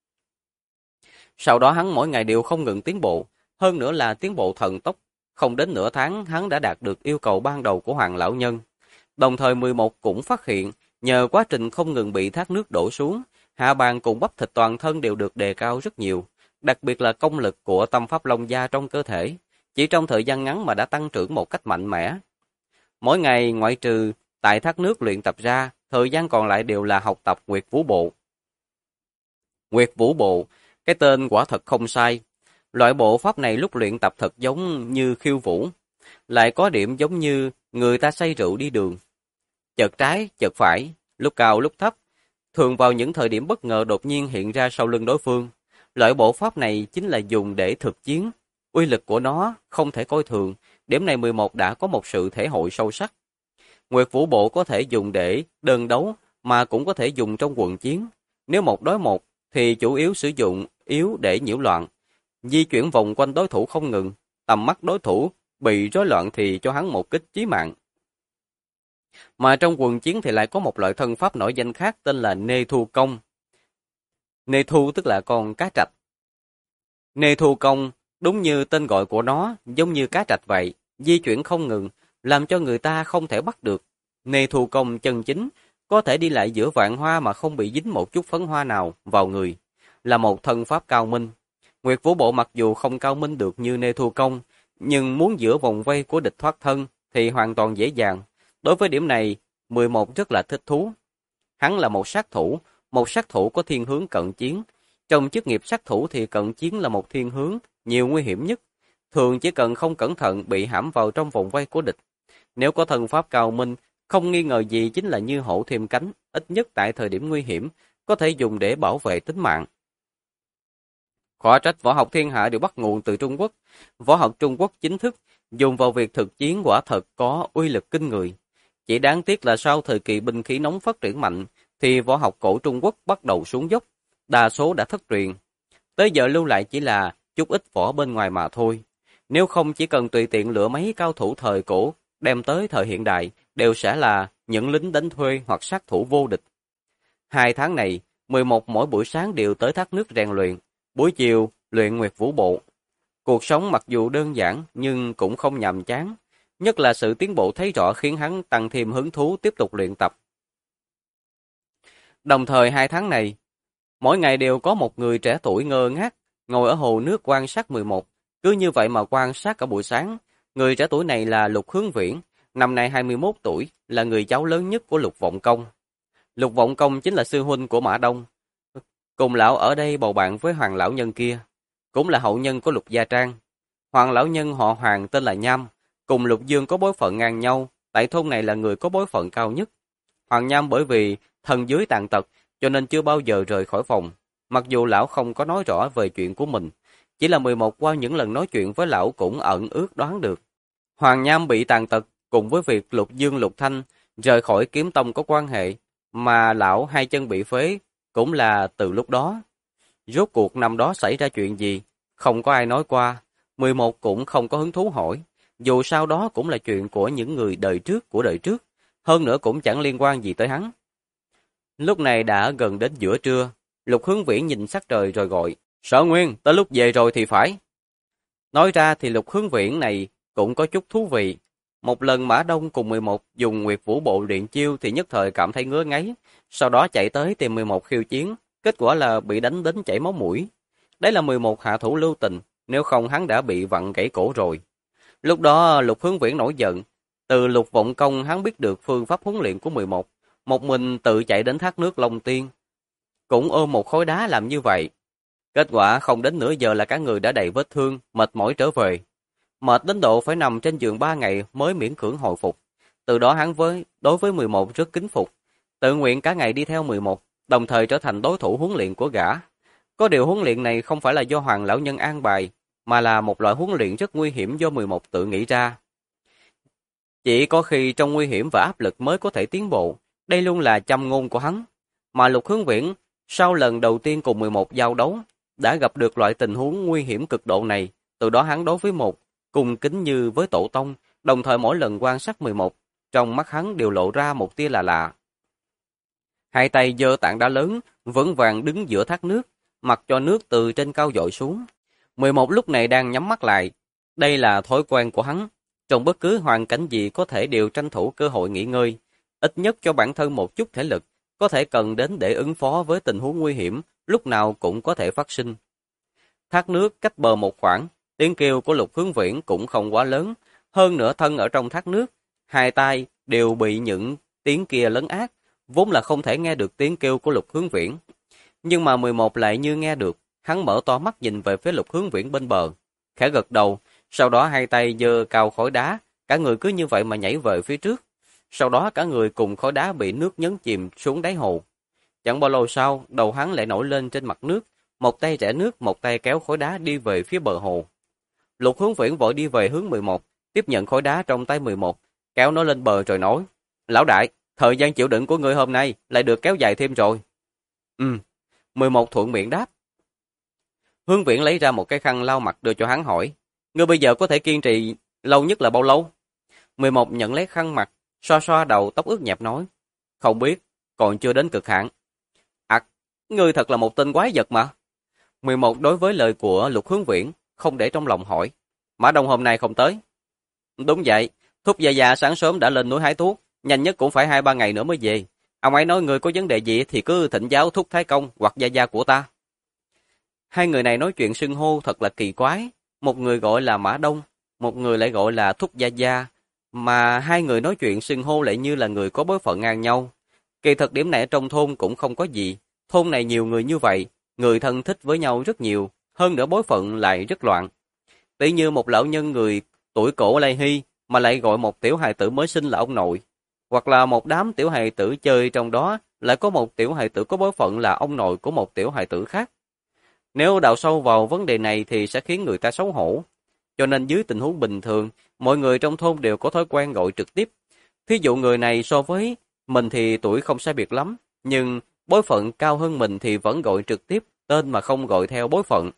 Sau đó hắn mỗi ngày đều không ngừng tiến bộ, hơn nữa là tiến bộ thần tốc. Không đến nửa tháng hắn đã đạt được yêu cầu ban đầu của Hoàng Lão Nhân. Đồng thời 11 cũng phát hiện, nhờ quá trình không ngừng bị thác nước đổ xuống, hạ bàn cùng bắp thịt toàn thân đều được đề cao rất nhiều, đặc biệt là công lực của tâm pháp long gia trong cơ thể, chỉ trong thời gian ngắn mà đã tăng trưởng một cách mạnh mẽ. Mỗi ngày ngoại trừ tại thác nước luyện tập ra, thời gian còn lại đều là học tập Nguyệt Vũ Bộ. Nguyệt Vũ Bộ, cái tên quả thật không sai. Loại bộ pháp này lúc luyện tập thật giống như khiêu vũ, lại có điểm giống như người ta say rượu đi đường. Chợt trái, chợt phải, lúc cao lúc thấp, thường vào những thời điểm bất ngờ đột nhiên hiện ra sau lưng đối phương. Loại bộ pháp này chính là dùng để thực chiến. Uy lực của nó không thể coi thường, điểm này 11 đã có một sự thể hội sâu sắc. Nguyệt Vũ Bộ có thể dùng để đơn đấu, mà cũng có thể dùng trong quần chiến. Nếu một đối một, thì chủ yếu sử dụng yếu để nhiễu loạn. Di chuyển vòng quanh đối thủ không ngừng, tầm mắt đối thủ bị rối loạn thì cho hắn một kích chí mạng. Mà trong quần chiến thì lại có một loại thân pháp nổi danh khác tên là Nê Thu Công. Nê Thu tức là con cá trạch. Nê Thu Công, đúng như tên gọi của nó, giống như cá trạch vậy, di chuyển không ngừng, làm cho người ta không thể bắt được. Nê Thu Công chân chính, có thể đi lại giữa vạn hoa mà không bị dính một chút phấn hoa nào vào người, là một thân pháp cao minh. Nguyệt Vũ Bộ mặc dù không cao minh được như Nê Thu Công, nhưng muốn giữa vòng vây của địch thoát thân thì hoàn toàn dễ dàng. Đối với điểm này, 11 rất là thích thú. Hắn là một sát thủ có thiên hướng cận chiến. Trong chức nghiệp sát thủ thì cận chiến là một thiên hướng nhiều nguy hiểm nhất. Thường chỉ cần không cẩn thận bị hãm vào trong vòng vây của địch. Nếu có thần pháp cao minh, không nghi ngờ gì chính là như hổ thêm cánh, ít nhất tại thời điểm nguy hiểm, có thể dùng để bảo vệ tính mạng. Khó trách võ học thiên hạ đều bắt nguồn từ Trung Quốc. Võ học Trung Quốc chính thức dùng vào việc thực chiến quả thật có uy lực kinh người. Chỉ đáng tiếc là sau thời kỳ binh khí nóng phát triển mạnh, thì võ học cổ Trung Quốc bắt đầu xuống dốc, đa số đã thất truyền. Tới giờ lưu lại chỉ là chút ít võ bên ngoài mà thôi. Nếu không chỉ cần tùy tiện lựa mấy cao thủ thời cổ, đem tới thời hiện đại, đều sẽ là những lính đánh thuê hoặc sát thủ vô địch. 2 tháng này, 11 mỗi buổi sáng đều tới thác nước rèn luyện, buổi chiều luyện Nguyệt Vũ Bộ. Cuộc sống mặc dù đơn giản nhưng cũng không nhàm chán, nhất là sự tiến bộ thấy rõ khiến hắn tăng thêm hứng thú tiếp tục luyện tập. Đồng thời 2 tháng này, mỗi ngày đều có một người trẻ tuổi ngơ ngác ngồi ở hồ nước quan sát 11, cứ như vậy mà quan sát cả buổi sáng. Người trẻ tuổi này là Lục Hướng Viễn, năm nay 21 tuổi, là người cháu lớn nhất của Lục Vọng Công. Lục Vọng Công chính là sư huynh của Mã Đông. Cùng lão ở đây bầu bạn với Hoàng lão nhân kia, cũng là hậu nhân của Lục Gia Trang. Hoàng lão nhân họ Hoàng tên là Nham, cùng Lục Dương có bối phận ngang nhau, tại thôn này là người có bối phận cao nhất. Hoàng Nham bởi vì thân dưới tàn tật, cho nên chưa bao giờ rời khỏi phòng. Mặc dù lão không có nói rõ về chuyện của mình, chỉ là 11 qua những lần nói chuyện với lão cũng ẩn ước đoán được. Hoàng Nham bị tàn tật, cùng với việc Lục Dương Lục Thanh rời khỏi kiếm tông có quan hệ, mà lão hai chân bị phế, cũng là từ lúc đó. Rốt cuộc năm đó xảy ra chuyện gì, không có ai nói qua, 11 cũng không có hứng thú hỏi, dù sao đó cũng là chuyện của những người đời trước của đời trước, hơn nữa cũng chẳng liên quan gì tới hắn. Lúc này đã gần đến giữa trưa, Lục Hướng Viễn nhìn sắc trời rồi gọi, Sở Nguyên, tới lúc về rồi thì phải. Nói ra thì Lục Hướng Viễn này cũng có chút thú vị. Một lần Mã Đông cùng 11 dùng Nguyệt Vũ Bộ luyện chiêu thì nhất thời cảm thấy ngứa ngáy, sau đó chạy tới tìm 11 khiêu chiến, kết quả là bị đánh đến chảy máu mũi. Đấy là 11 hạ thủ lưu tình, nếu không hắn đã bị vặn gãy cổ rồi. Lúc đó Lục Hướng Viễn nổi giận, từ Lục Vọng Công hắn biết được phương pháp huấn luyện của 11, một mình tự chạy đến thác nước Long Tiên, cũng ôm một khối đá làm như vậy. Kết quả không đến nửa giờ là cả người đã đầy vết thương, mệt mỏi trở về. Mệt đến độ phải nằm trên giường 3 ngày mới miễn cưỡng hồi phục. Từ đó hắn đối với 11 rất kính phục, tự nguyện cả ngày đi theo 11, đồng thời trở thành đối thủ huấn luyện của gã. Có điều huấn luyện này không phải là do Hoàng lão nhân an bài, mà là một loại huấn luyện rất nguy hiểm do 11 tự nghĩ ra. Chỉ có khi trong nguy hiểm và áp lực mới có thể tiến bộ, đây luôn là châm ngôn của hắn. Mà Lục Hướng Viễn, sau lần đầu tiên cùng 11 giao đấu, đã gặp được loại tình huống nguy hiểm cực độ này, từ đó hắn đối với một cùng kính như với tổ tông, đồng thời mỗi lần quan sát 11, trong mắt hắn đều lộ ra một tia là lạ. Hai tay giơ tảng đá lớn, vững vàng đứng giữa thác nước, mặc cho nước từ trên cao dội xuống. 11 lúc này đang nhắm mắt lại, đây là thói quen của hắn, trong bất cứ hoàn cảnh gì có thể đều tranh thủ cơ hội nghỉ ngơi, ít nhất cho bản thân một chút thể lực, có thể cần đến để ứng phó với tình huống nguy hiểm, lúc nào cũng có thể phát sinh. Thác nước cách bờ một khoảng, tiếng kêu của Lục Hướng Viễn cũng không quá lớn, hơn nữa thân ở trong thác nước, hai tai đều bị những tiếng kia lấn át, vốn là không thể nghe được tiếng kêu của Lục Hướng Viễn. Nhưng mà 11 lại như nghe được, hắn mở to mắt nhìn về phía Lục Hướng Viễn bên bờ, khẽ gật đầu, sau đó hai tay giơ cao khối đá, cả người cứ như vậy mà nhảy về phía trước. Sau đó cả người cùng khối đá bị nước nhấn chìm xuống đáy hồ. Chẳng bao lâu sau, đầu hắn lại nổi lên trên mặt nước, một tay rẽ nước, một tay kéo khối đá đi về phía bờ hồ. Lục Hướng Viễn vội đi về hướng 11, tiếp nhận khối đá trong tay 11, kéo nó lên bờ rồi nói, Lão đại, thời gian chịu đựng của ngươi hôm nay lại được kéo dài thêm rồi. 11 thuận miệng đáp. Hướng Viễn lấy ra một cái khăn lau mặt đưa cho hắn hỏi, ngươi bây giờ có thể kiên trì lâu nhất là bao lâu? 11 nhận lấy khăn mặt, xoa xoa đầu tóc ướt nhẹp nói, không biết, còn chưa đến cực hạn. Ngươi thật là một tên quái vật mà. 11 đối với lời của Lục Hướng Viễn, không để trong lòng hỏi, Mã Đông hôm nay không tới. Đúng vậy, Thúc Gia Gia sáng sớm đã lên núi hái thuốc, nhanh nhất cũng phải 2-3 ngày nữa mới về. Ông ấy nói ngươi có vấn đề gì thì cứ thỉnh giáo Thúc Thái Công hoặc Gia Gia của ta. Hai người này nói chuyện xưng hô thật là kỳ quái, một người gọi là Mã Đông, một người lại gọi là Thúc Gia Gia, mà hai người nói chuyện xưng hô lại như là người có bối phận ngang nhau. Kỳ thật điểm này ở trong thôn cũng không có gì, thôn này nhiều người như vậy, người thân thích với nhau rất nhiều, hơn nữa bối phận lại rất loạn. Tỷ như một lão nhân người tuổi cổ Lai Hy mà lại gọi một tiểu hài tử mới sinh là ông nội, hoặc là một đám tiểu hài tử chơi trong đó lại có một tiểu hài tử có bối phận là ông nội của một tiểu hài tử khác. Nếu đào sâu vào vấn đề này thì sẽ khiến người ta xấu hổ. Cho nên dưới tình huống bình thường, mọi người trong thôn đều có thói quen gọi trực tiếp. Thí dụ người này so với mình thì tuổi không sai biệt lắm, nhưng bối phận cao hơn mình thì vẫn gọi trực tiếp tên mà không gọi theo bối phận.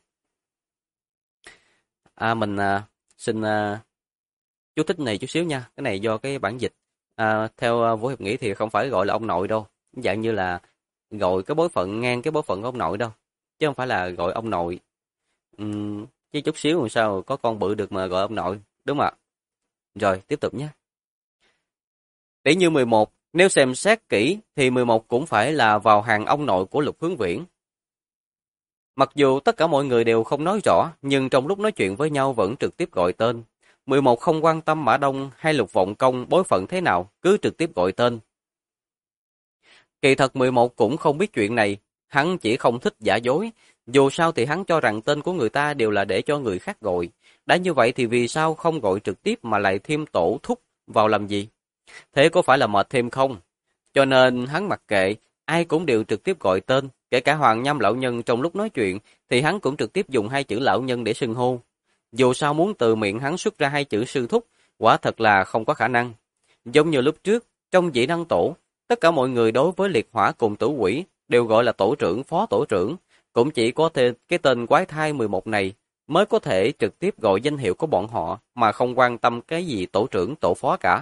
Mình xin chú thích này chút xíu nha, cái này do cái bản dịch. Theo Vũ Hiệp nghĩ thì không phải gọi là ông nội đâu, dạng như là gọi cái bối phận ngang cái bối phận của ông nội đâu, chứ không phải là gọi ông nội. Chứ chút xíu làm sao có con bự được mà gọi ông nội, đúng không ạ? Rồi, tiếp tục nhé. Tỷ như 11, nếu xem xét kỹ thì 11 cũng phải là vào hàng ông nội của Lục Hướng Viễn. Mặc dù tất cả mọi người đều không nói rõ, nhưng trong lúc nói chuyện với nhau vẫn trực tiếp gọi tên. 11 không quan tâm Mã Đông hay Lục Vọng Công bối phận thế nào, cứ trực tiếp gọi tên. Kỳ thật 11 cũng không biết chuyện này, Hắn chỉ không thích giả dối, dù sao thì hắn cho rằng tên của người ta đều là để cho người khác gọi. Đã như vậy thì vì sao không gọi trực tiếp mà lại thêm tổ thúc vào làm gì? Thế có phải là mệt thêm không? Cho nên hắn mặc kệ, ai cũng đều trực tiếp gọi tên, kể cả Hoàng Nhâm lão nhân trong lúc nói chuyện thì hắn cũng trực tiếp dùng hai chữ lão nhân để xưng hô. Dù sao muốn từ miệng hắn xuất ra hai chữ sư thúc, quả thật là không có khả năng. Giống như lúc trước, trong dĩ năng tổ, tất cả mọi người đối với liệt hỏa cùng tử quỷ đều gọi là tổ trưởng, phó tổ trưởng, cũng chỉ có cái tên quái thai 11 này mới có thể trực tiếp gọi danh hiệu của bọn họ mà không quan tâm cái gì tổ trưởng, tổ phó cả.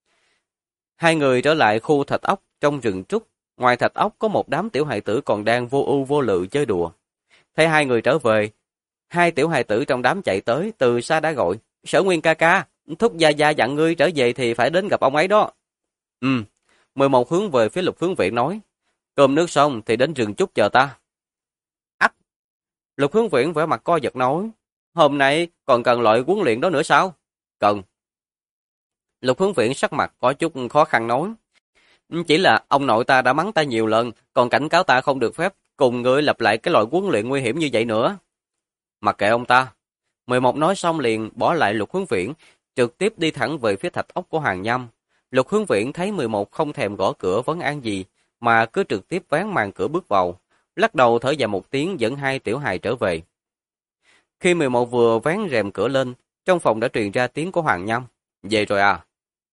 Hai người trở lại khu thạch ốc trong rừng trúc, ngoài thạch ốc có một đám tiểu hài tử còn đang vô ưu vô lự chơi đùa. Thấy hai người trở về, hai tiểu hài tử trong đám chạy tới, từ xa đã gọi, Sở Nguyên ca ca, thúc gia gia dặn ngươi trở về thì phải đến gặp ông ấy đó. 11 hướng về phía Lục Hướng Viễn nói, cơm nước xong thì đến rừng trúc chờ ta. Ắt! Lục Hướng Viễn vẻ mặt co giật nói, hôm nay còn cần loại huấn luyện đó nữa sao? Cần. Lục Hướng Viễn sắc mặt có chút khó khăn nói, chỉ là ông nội ta đã mắng ta nhiều lần, còn cảnh cáo ta không được phép cùng ngươi lặp lại cái loại huấn luyện nguy hiểm như vậy nữa. Mặc kệ ông ta. 11 nói xong liền bỏ lại Lục Hướng Viễn, trực tiếp đi thẳng về phía thạch ốc của Hoàng Nhâm. Lục Hướng Viễn thấy 11 không thèm gõ cửa vấn an gì, mà cứ trực tiếp vén màn cửa bước vào, lắc đầu thở dài một tiếng dẫn hai tiểu hài trở về. Khi 11 vừa vén rèm cửa lên, trong phòng đã truyền ra tiếng của Hoàng Nhâm. Về rồi à?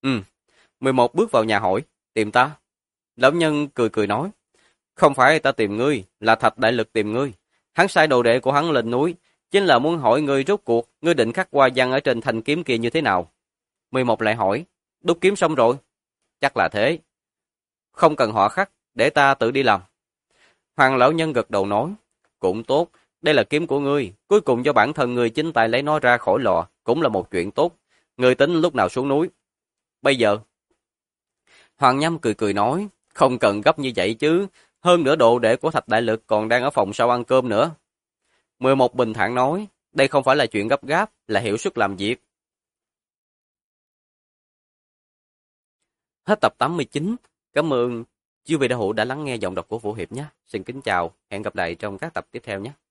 11 bước vào nhà hỏi, tìm ta? Lão nhân cười cười nói, không phải ta tìm ngươi, là Thạch Đại Lực tìm ngươi. Hắn sai đồ đệ của hắn lên núi, chính là muốn hỏi ngươi rốt cuộc, ngươi định khắc hoa văn ở trên thanh kiếm kia như thế nào? 11 lại hỏi, đúc kiếm xong rồi? Chắc là thế. Không cần họ khắc, để ta tự đi làm. Hoàng lão nhân gật đầu nói, cũng tốt, đây là kiếm của ngươi, cuối cùng do bản thân ngươi chính tay lấy nó ra khỏi lò, cũng là một chuyện tốt. Ngươi tính lúc nào xuống núi? Bây giờ. Hoàng Nhâm cười cười nói, không cần gấp như vậy chứ, hơn nữa đồ đệ của Thạch Đại Lực còn đang ở phòng sau ăn cơm nữa. 11 bình thản nói, đây không phải là chuyện gấp gáp, là hiệu suất làm việc. Hết tập 89, cảm ơn chư vị đạo hữu đã lắng nghe giọng đọc của Vũ Hiệp nhé. Xin kính chào, hẹn gặp lại trong các tập tiếp theo nhé.